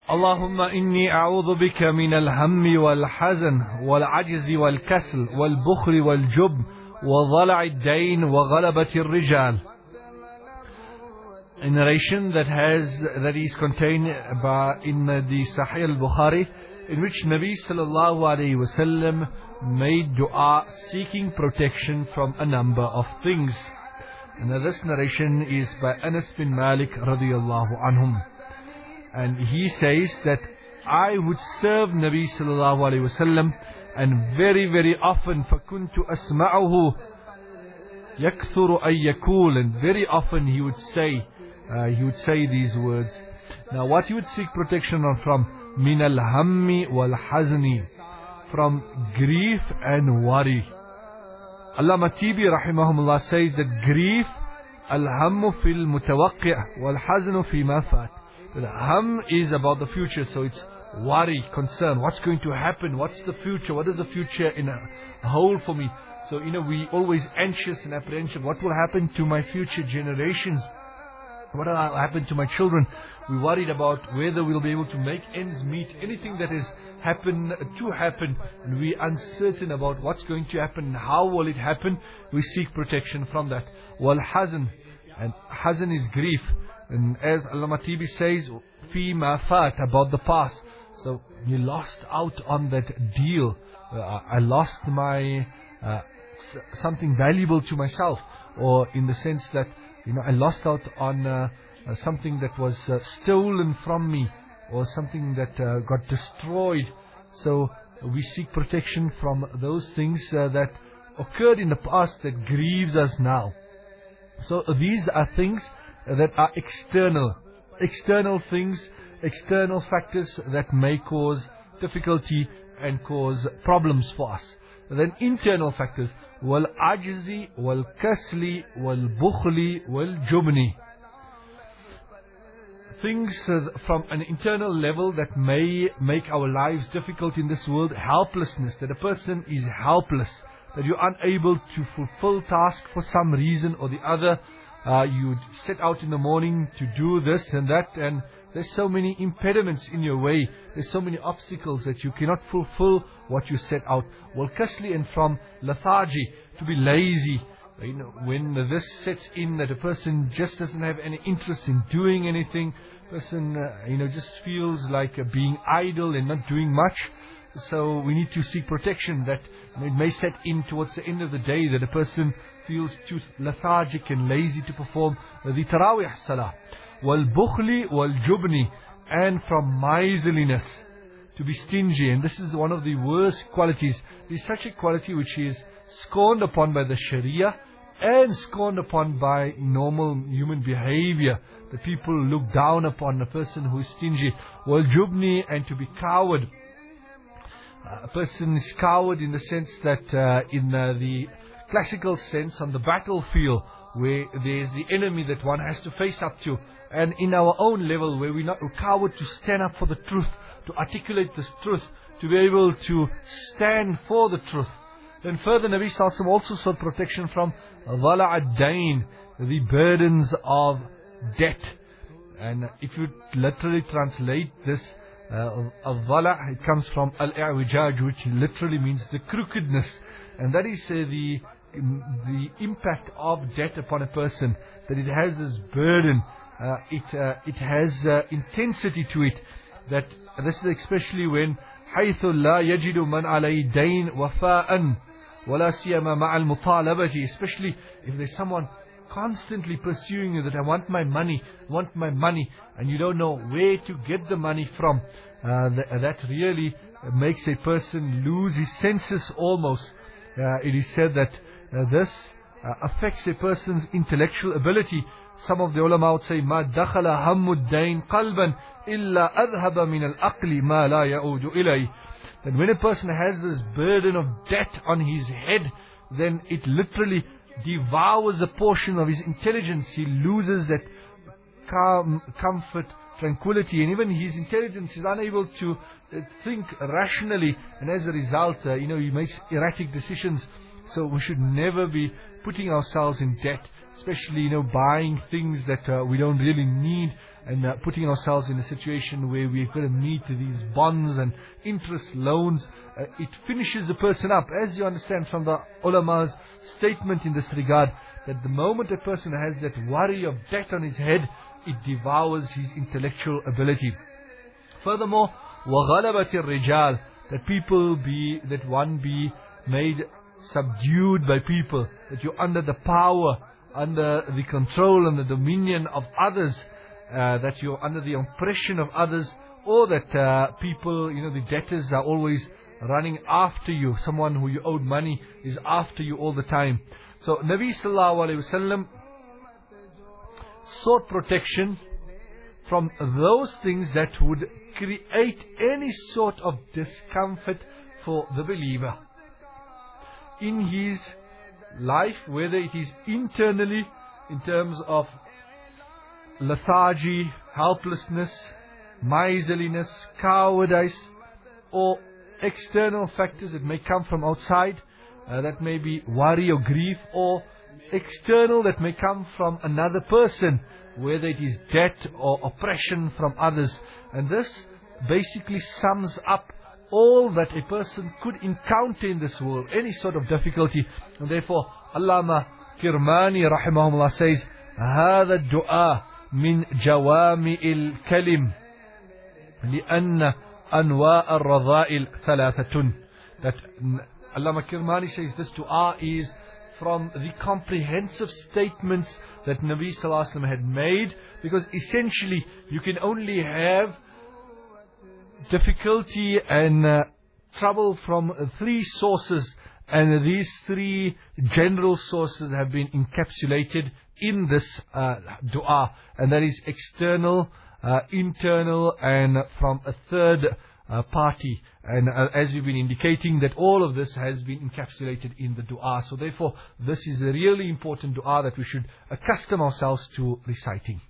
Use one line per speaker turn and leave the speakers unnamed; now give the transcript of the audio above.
اللهم إني أعوذ بك من الهم والحزن والعجز والكسل والبخل والجبن وضلع الدين وغلبة الرجال. A narration that is contained in the Sahih al-Bukhari, in which Nabi sallallahu alayhi wasallam made dua seeking protection from a number of things. And this narration is by Anas bin Malik radiyallahu anhum. And he says that I would serve Nabi sallallahu alayhi wasallam, and very, very often فَكُنْتُ أَسْمَعُهُ يَكْثُرُ أَن يَكُولُ, and very often he would say these words. Now what he would seek protection from, مِنَ الْهَمِّ وَالْحَزْنِ, from grief and worry. Allama Tibi rahimahumullah says that grief, al-hammu fil mutawaqi' wal-haznu fi ma fat. The ham is about the future, so it's worry, concern. What's going to happen? What's the future? What is the future in a whole for me? So, we always anxious and apprehensive. What will happen to my future generations? What will happen to my children? We're worried about whether we'll be able to make ends meet. Anything that is happen, and we're uncertain about what's going to happen and how will it happen. We seek protection from that. Wal hazn, and hazn is grief. And as Allama Tibi says, fi ma fat, about the past. So you lost out on that deal. I lost my something valuable to myself, or in the sense that I lost out on something that was stolen from me, or something that got destroyed. So we seek protection from those things that occurred in the past that grieves us now. So these are things that are external things, external factors that may cause difficulty and cause problems for us. Then internal factors, wal ajzi, wal kasli, wal bukhli, wal jubni. Things from an internal level that may make our lives difficult in this world. Helplessness, that a person is helpless, that you're unable to fulfill task for some reason or the other. You set out in the morning to do this and that, and there's so many impediments in your way. There's so many obstacles that you cannot fulfill what you set out. Wal kasli, and from lethargy, to be lazy. When this sets in, that a person just doesn't have any interest in doing anything, person just feels like being idle and not doing much. So we need to seek protection that it may set in towards the end of the day that a person feels too lethargic and lazy to perform the Tarawih Salah. Wal bukhli wal jubni, and from miserliness, to be stingy. And this is one of the worst qualities. It is such a quality which is scorned upon by the Sharia and scorned upon by normal human behavior. The people look down upon a person who is stingy. Wal jubni, and to be coward. A person is coward in the sense that in the classical sense, on the battlefield, where there's the enemy that one has to face up to, and in our own level where we're coward to stand up for the truth, to articulate this truth, to be able to stand for the truth. Then further, Nabi Sallallahu Alaihi Wasallam also sought protection from dhala ad-dain, the burdens of debt. And if you literally translate this, al-dhala, it comes from al-i'wijaj, which literally means the crookedness. And that is the impact of debt upon a person, that it has this burden, it has intensity to it. That this is especially when حيث لا يجد من عليه دين وفاء ولا سيما مع المطالبة, especially if there's someone constantly pursuing you that I want my money, and you don't know where to get the money from. That really makes a person lose his senses almost. It is said that this affects a person's intellectual ability. Some of the ulama would say, ما دخل هم الدين قلبا إلا أذهب من الأقل ما لا يعود إليه. That when a person has this burden of debt on his head, then it literally devours a portion of his intelligence. He loses that calm, comfort, tranquility, and even his intelligence is unable to think rationally, and as a result, he makes erratic decisions. So we should never be putting ourselves in debt, especially buying things that we don't really need, and putting ourselves in a situation where we're going to meet these bonds and interest loans. It finishes the person up, as you understand from the ulama's statement in this regard, that the moment a person has that worry of debt on his head, it devours his intellectual ability. Furthermore, وَغَلَبَةِ الرِّجَالِ, that one be made subdued by people, that you're under the power, under the control and the dominion of others, that you're under the oppression of others, or that people, the debtors are always running after you. Someone who you owed money is after you all the time. So Nabi sallallahu alayhi wasallam sought protection from those things that would create any sort of discomfort for the believer in his life, whether it is internally in terms of lethargy, helplessness, miserliness, cowardice, or external factors that may come from outside, that may be worry or grief, or external that may come from another person, whether it is debt or oppression from others. And this basically sums up all that a person could encounter in this world, any sort of difficulty. And therefore, Allama Kirmani rahimahullah says, هذا الدعاء من جوامع الكلم لأن أنواع الرذائل ثلاثة. That Allama Kirmani says this dua is from the comprehensive statements that Nabi sallallahu alaihi wasallam had made, because essentially you can only have difficulty and trouble from three sources, and these three general sources have been encapsulated in this dua, and that is external, internal, and from a third party. And as we've been indicating, that all of this has been encapsulated in the dua. So therefore, this is a really important dua that we should accustom ourselves to reciting.